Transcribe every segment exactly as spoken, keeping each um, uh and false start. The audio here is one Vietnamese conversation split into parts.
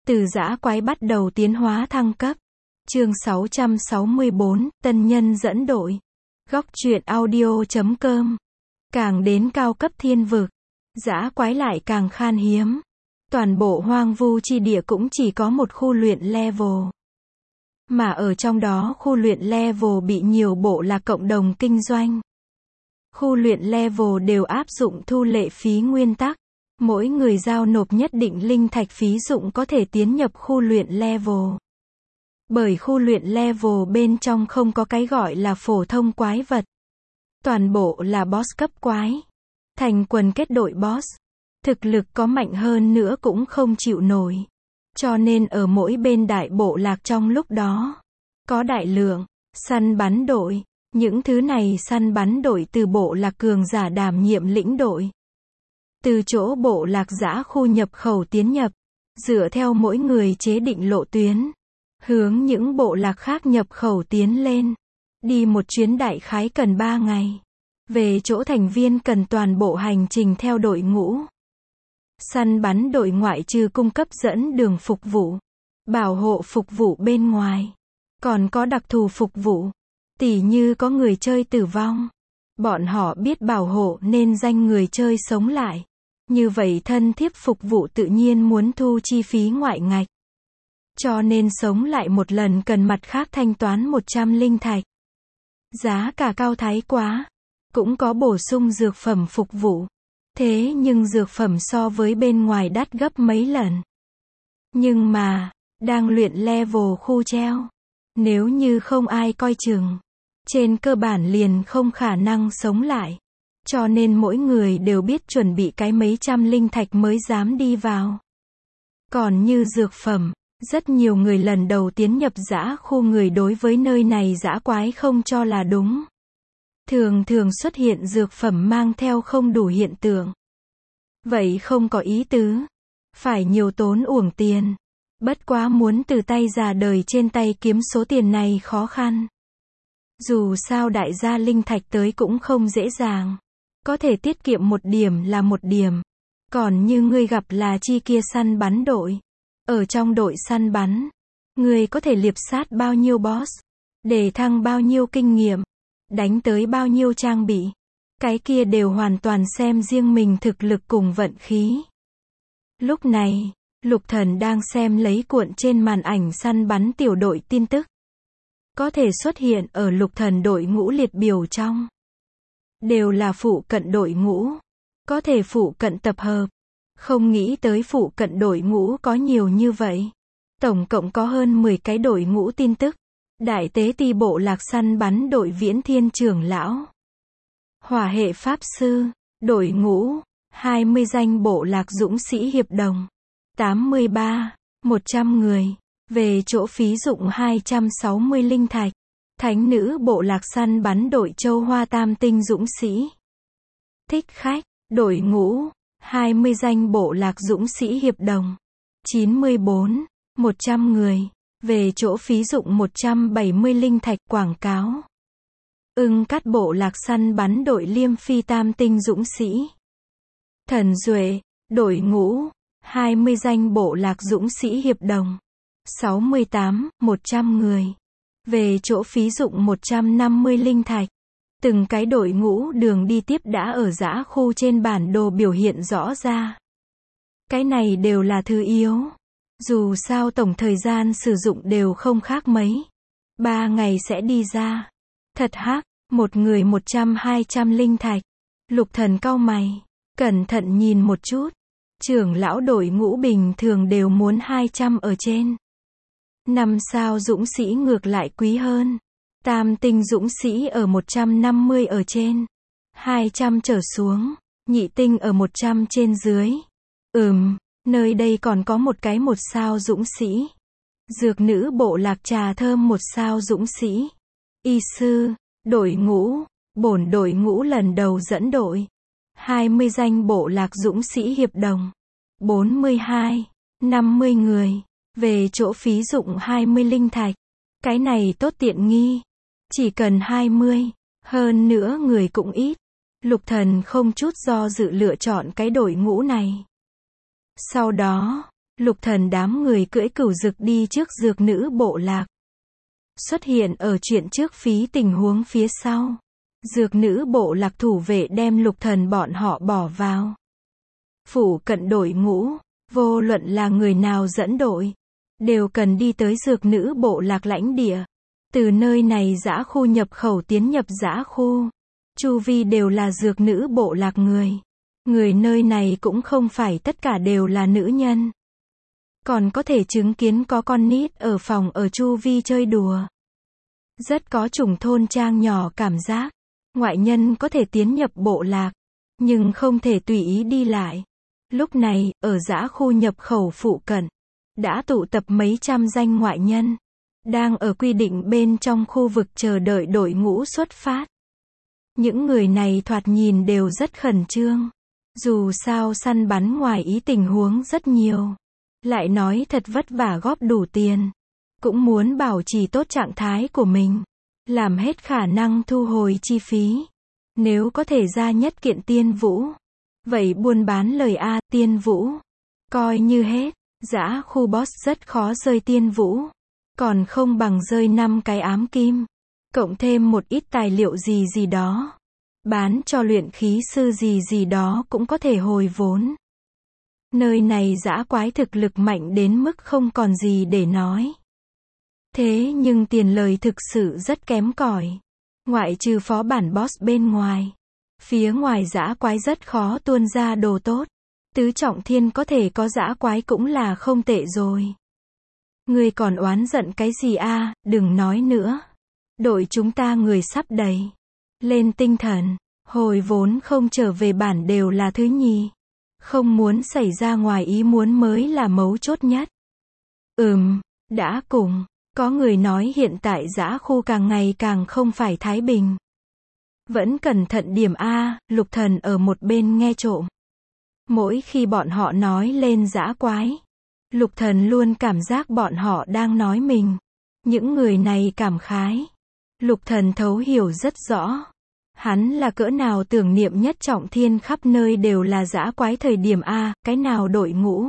Từ dã quái bắt đầu tiến hóa thăng cấp. Chương sáu trăm sáu mươi bốn, tân nhân dẫn đội. Góc truyện audio chấm com. Càng đến cao cấp thiên vực, dã quái lại càng khan hiếm. Toàn bộ hoang vu chi địa cũng chỉ có một khu luyện level. Mà ở trong đó khu luyện level bị nhiều bộ là cộng đồng kinh doanh. Khu luyện level đều áp dụng thu lệ phí nguyên tắc. Mỗi người giao nộp nhất định linh thạch phí dụng có thể tiến nhập khu luyện level. Bởi khu luyện level bên trong không có cái gọi là phổ thông quái vật. Toàn bộ là boss cấp quái. Thành quần kết đội boss. Thực lực có mạnh hơn nữa cũng không chịu nổi. Cho nên ở mỗi bên đại bộ lạc trong lúc đó, có đại lượng săn bắn đội. Những thứ này săn bắn đội từ bộ lạc cường giả đảm nhiệm lĩnh đội. Từ chỗ bộ lạc dã khu nhập khẩu tiến nhập, dựa theo mỗi người chế định lộ tuyến, hướng những bộ lạc khác nhập khẩu tiến lên. Đi một chuyến đại khái cần ba ngày. Về chỗ thành viên cần toàn bộ hành trình theo đội ngũ. Săn bắn đội ngoại trừ cung cấp dẫn đường phục vụ, bảo hộ phục vụ bên ngoài, còn có đặc thù phục vụ. Tỉ như có người chơi tử vong, bọn họ biết bảo hộ nên danh người chơi sống lại. Như vậy thân thiếp phục vụ tự nhiên muốn thu chi phí ngoại ngạch. Cho nên sống lại một lần cần mặt khác thanh toán một trăm linh thạch. Giá cả cao thái quá. Cũng có bổ sung dược phẩm phục vụ. Thế nhưng dược phẩm so với bên ngoài đắt gấp mấy lần. Nhưng mà, đang luyện level khu treo. Nếu như không ai coi chừng, trên cơ bản liền không khả năng sống lại. Cho nên mỗi người đều biết chuẩn bị cái mấy trăm linh thạch mới dám đi vào. Còn như dược phẩm, rất nhiều người lần đầu tiến nhập dã khu người đối với nơi này dã quái không cho là đúng. Thường thường xuất hiện dược phẩm mang theo không đủ hiện tượng. Vậy không có ý tứ. Phải nhiều tốn uổng tiền. Bất quá muốn từ tay già đời trên tay kiếm số tiền này khó khăn. Dù sao đại gia linh thạch tới cũng không dễ dàng. Có thể tiết kiệm một điểm là một điểm. Còn như ngươi gặp là chi kia săn bắn đội. Ở trong đội săn bắn, ngươi có thể liệp sát bao nhiêu boss, để thăng bao nhiêu kinh nghiệm, đánh tới bao nhiêu trang bị. Cái kia đều hoàn toàn xem riêng mình thực lực cùng vận khí. Lúc này, Lục Thần đang xem lấy cuộn trên màn ảnh săn bắn tiểu đội tin tức. Có thể xuất hiện ở Lục Thần đội ngũ liệt biểu trong. Đều là phụ cận đội ngũ. Có thể phụ cận tập hợp. Không nghĩ tới phụ cận đội ngũ có nhiều như vậy. Tổng cộng có hơn mười cái đội ngũ tin tức. Đại tế ti bộ lạc săn bắn đội viễn thiên trưởng lão. Hỏa hệ pháp sư. Đội ngũ. hai mươi danh bộ lạc dũng sĩ hiệp đồng. tám mươi ba. một trăm người. Về chỗ phí dụng hai trăm sáu mươi linh thạch. Thánh nữ bộ lạc săn bắn đội châu Hoa tam tinh dũng sĩ. Thích khách. Đội ngũ. hai mươi danh bộ lạc dũng sĩ hiệp đồng. chín mươi bốn. một trăm người. Về chỗ phí dụng một trăm bảy mươi linh thạch quảng cáo. Ưng cắt bộ lạc săn bắn đội liêm phi tam tinh dũng sĩ. Thần duệ. Đội ngũ. hai mươi danh bộ lạc dũng sĩ hiệp đồng. sáu mươi tám. một trăm người. Về chỗ phí dụng một trăm năm mươi linh thạch. Từng cái đội ngũ đường đi tiếp đã ở dã khu trên bản đồ biểu hiện rõ ra. Cái này đều là thứ yếu. Dù sao tổng thời gian sử dụng đều không khác mấy. Ba ngày sẽ đi ra. Thật hắc, một người một trăm hai trăm linh thạch. Lục Thần cau mày, cẩn thận nhìn một chút. Trưởng lão đội ngũ bình thường đều muốn hai trăm ở trên. Năm sao dũng sĩ ngược lại quý hơn. Tam tinh dũng sĩ ở một trăm năm mươi ở trên. hai trăm trở xuống. Nhị tinh ở một trăm trên dưới. Ừm, nơi đây còn có một cái một sao dũng sĩ. Dược nữ bộ lạc trà thơm một sao dũng sĩ. Y sư, đội ngũ, bổn đội ngũ lần đầu dẫn đội. hai mươi danh bộ lạc dũng sĩ hiệp đồng. bốn mươi hai, năm mươi người. Về chỗ phí dụng hai mươi linh thạch. Cái này tốt tiện nghi. Chỉ cần hai mươi. Hơn nữa người cũng ít. Lục Thần không chút do dự lựa chọn cái đội ngũ này. Sau đó, Lục Thần đám người cưỡi cửu dực đi trước dược nữ bộ lạc. Xuất hiện ở chuyện trước phí tình huống phía sau. Dược nữ bộ lạc thủ vệ đem Lục Thần bọn họ bỏ vào phủ cận đội ngũ, vô luận là người nào dẫn đội, đều cần đi tới dược nữ bộ lạc lãnh địa. Từ nơi này dã khu nhập khẩu tiến nhập dã khu, chu vi đều là dược nữ bộ lạc người. Người nơi này cũng không phải tất cả đều là nữ nhân. Còn có thể chứng kiến có con nít ở phòng ở chu vi chơi đùa. Rất có chủng thôn trang nhỏ cảm giác. Ngoại nhân có thể tiến nhập bộ lạc, nhưng không thể tùy ý đi lại. Lúc này, ở dã khu nhập khẩu phụ cận, đã tụ tập mấy trăm danh ngoại nhân, đang ở quy định bên trong khu vực chờ đợi đội ngũ xuất phát. Những người này thoạt nhìn đều rất khẩn trương. Dù sao săn bắn ngoài ý tình huống rất nhiều. Lại nói thật vất vả góp đủ tiền. Cũng muốn bảo trì tốt trạng thái của mình. Làm hết khả năng thu hồi chi phí. Nếu có thể ra nhất kiện tiên vũ. Vậy buôn bán lời A, tiên vũ. Coi như hết. Dã khu boss rất khó rơi tiên vũ. Còn không bằng rơi năm cái ám kim. Cộng thêm một ít tài liệu gì gì đó. Bán cho luyện khí sư gì gì đó cũng có thể hồi vốn. Nơi này dã quái thực lực mạnh đến mức không còn gì để nói. Thế nhưng tiền lời thực sự rất kém cỏi. Ngoại trừ phó bản boss bên ngoài. Phía ngoài dã quái rất khó tuôn ra đồ tốt. Tứ trọng thiên có thể có dã quái cũng là không tệ rồi. Ngươi còn oán giận cái gì a? Đừng nói nữa. Đội chúng ta người sắp đầy. Lên tinh thần. Hồi vốn không trở về bản đều là thứ nhì. Không muốn xảy ra ngoài ý muốn mới là mấu chốt nhất. Ừm, đã cùng. Có người nói hiện tại dã khu càng ngày càng không phải thái bình. Vẫn cẩn thận điểm A, Lục Thần ở một bên nghe trộm. Mỗi khi bọn họ nói lên dã quái, Lục Thần luôn cảm giác bọn họ đang nói mình. Những người này cảm khái. Lục Thần thấu hiểu rất rõ. Hắn là cỡ nào tưởng niệm nhất trọng thiên khắp nơi đều là dã quái thời điểm A, cái nào đội ngũ.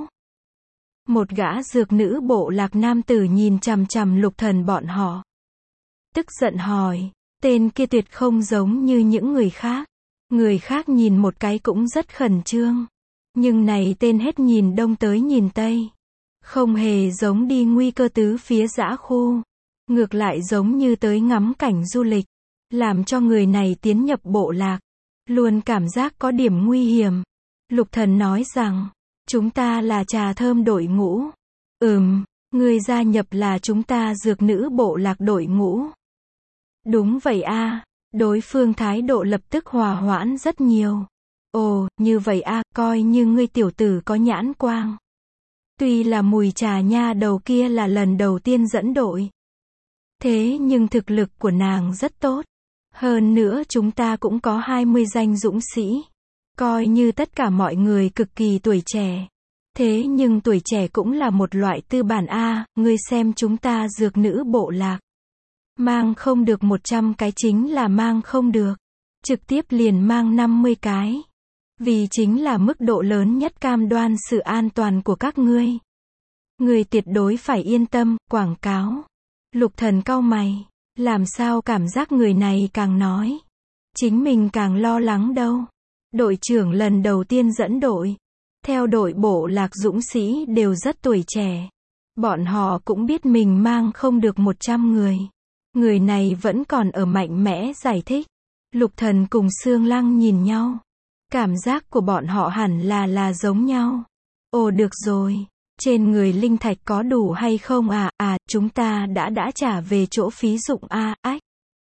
Một gã dược nữ bộ lạc nam tử nhìn chằm chằm Lục Thần bọn họ. Tức giận hỏi, tên kia tuyệt không giống như những người khác. Người khác nhìn một cái cũng rất khẩn trương. Nhưng này tên hết nhìn đông tới nhìn tây. Không hề giống đi nguy cơ tứ phía dã khu. Ngược lại giống như tới ngắm cảnh du lịch. Làm cho người này tiến nhập bộ lạc. Luôn cảm giác có điểm nguy hiểm. Lục Thần nói rằng, chúng ta là trà thơm đội ngũ. Ừm, người gia nhập là chúng ta dược nữ bộ lạc đội ngũ. Đúng vậy a. Đối phương thái độ lập tức hòa hoãn rất nhiều. Ồ, như vậy a, coi như ngươi tiểu tử có nhãn quang. Tuy là mùi trà nha đầu kia là lần đầu tiên dẫn đội. Thế nhưng thực lực của nàng rất tốt. Hơn nữa chúng ta cũng có hai mươi danh dũng sĩ. Coi như tất cả mọi người cực kỳ tuổi trẻ. Thế nhưng tuổi trẻ cũng là một loại tư bản A, ngươi xem chúng ta dược nữ bộ lạc. Mang không được một trăm cái chính là mang không được. Trực tiếp liền mang năm mươi cái. Vì chính là mức độ lớn nhất cam đoan sự an toàn của các ngươi. Ngươi tuyệt đối phải yên tâm, quảng cáo. Lục Thần cau mày. Làm sao cảm giác người này càng nói. Chính mình càng lo lắng đâu. Đội trưởng lần đầu tiên dẫn đội. Theo đội bộ lạc dũng sĩ đều rất tuổi trẻ. Bọn họ cũng biết mình mang không được một trăm người. Người này vẫn còn ở mạnh mẽ giải thích. Lục Thần cùng Sương Lăng nhìn nhau. Cảm giác của bọn họ hẳn là là giống nhau. Ồ được rồi. Trên người linh thạch có đủ hay không à? À, chúng ta đã đã trả về chỗ phí dụng a, à, ách.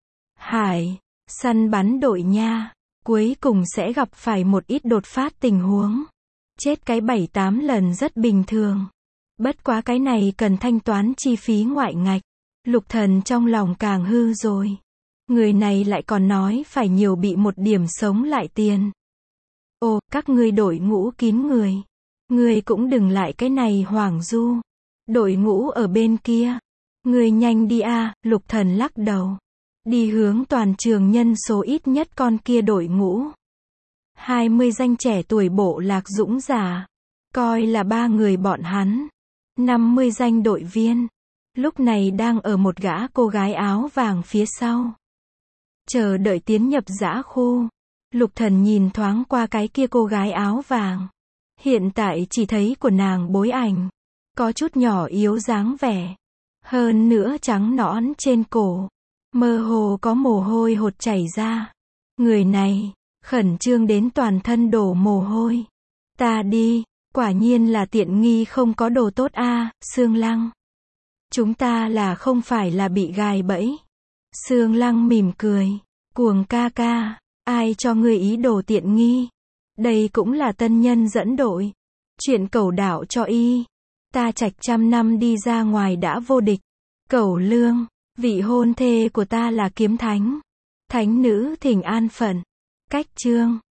Hải, săn bắn đội nha. Cuối cùng sẽ gặp phải một ít đột phát tình huống. Chết cái bảy tám lần rất bình thường. Bất quá cái này cần thanh toán chi phí ngoại ngạch. Lục Thần trong lòng càng hư rồi. Người này lại còn nói phải nhiều bị một điểm sống lại tiền. Ồ, các ngươi đội ngũ kín người. Ngươi cũng đừng lại cái này hoảng du. Đội ngũ ở bên kia. Ngươi nhanh đi a, Lục Thần lắc đầu. Đi hướng toàn trường nhân số ít nhất con kia đội ngũ. hai mươi danh trẻ tuổi bộ lạc dũng giả. Coi là ba người bọn hắn. năm mươi danh đội viên, lúc này đang ở một gã cô gái áo vàng phía sau. Chờ đợi tiến nhập dã khu. Lục Thần nhìn thoáng qua cái kia cô gái áo vàng. Hiện tại chỉ thấy của nàng bối ảnh. Có chút nhỏ yếu dáng vẻ. Hơn nữa trắng nõn trên cổ. Mơ hồ có mồ hôi hột chảy ra. Người này, khẩn trương đến toàn thân đổ mồ hôi. Ta đi, quả nhiên là tiện nghi không có đồ tốt a, Sương Lăng. Chúng ta là không phải là bị gài bẫy. Sương Lăng mỉm cười. Cuồng ca ca, ai cho ngươi ý đồ tiện nghi? Đây cũng là tân nhân dẫn đội. Chuyện cẩu đảo cho y. Ta trạch trăm năm đi ra ngoài đã vô địch. Cẩu Lương, vị hôn thê của ta là kiếm thánh. Thánh nữ thỉnh an phận. Cách chương.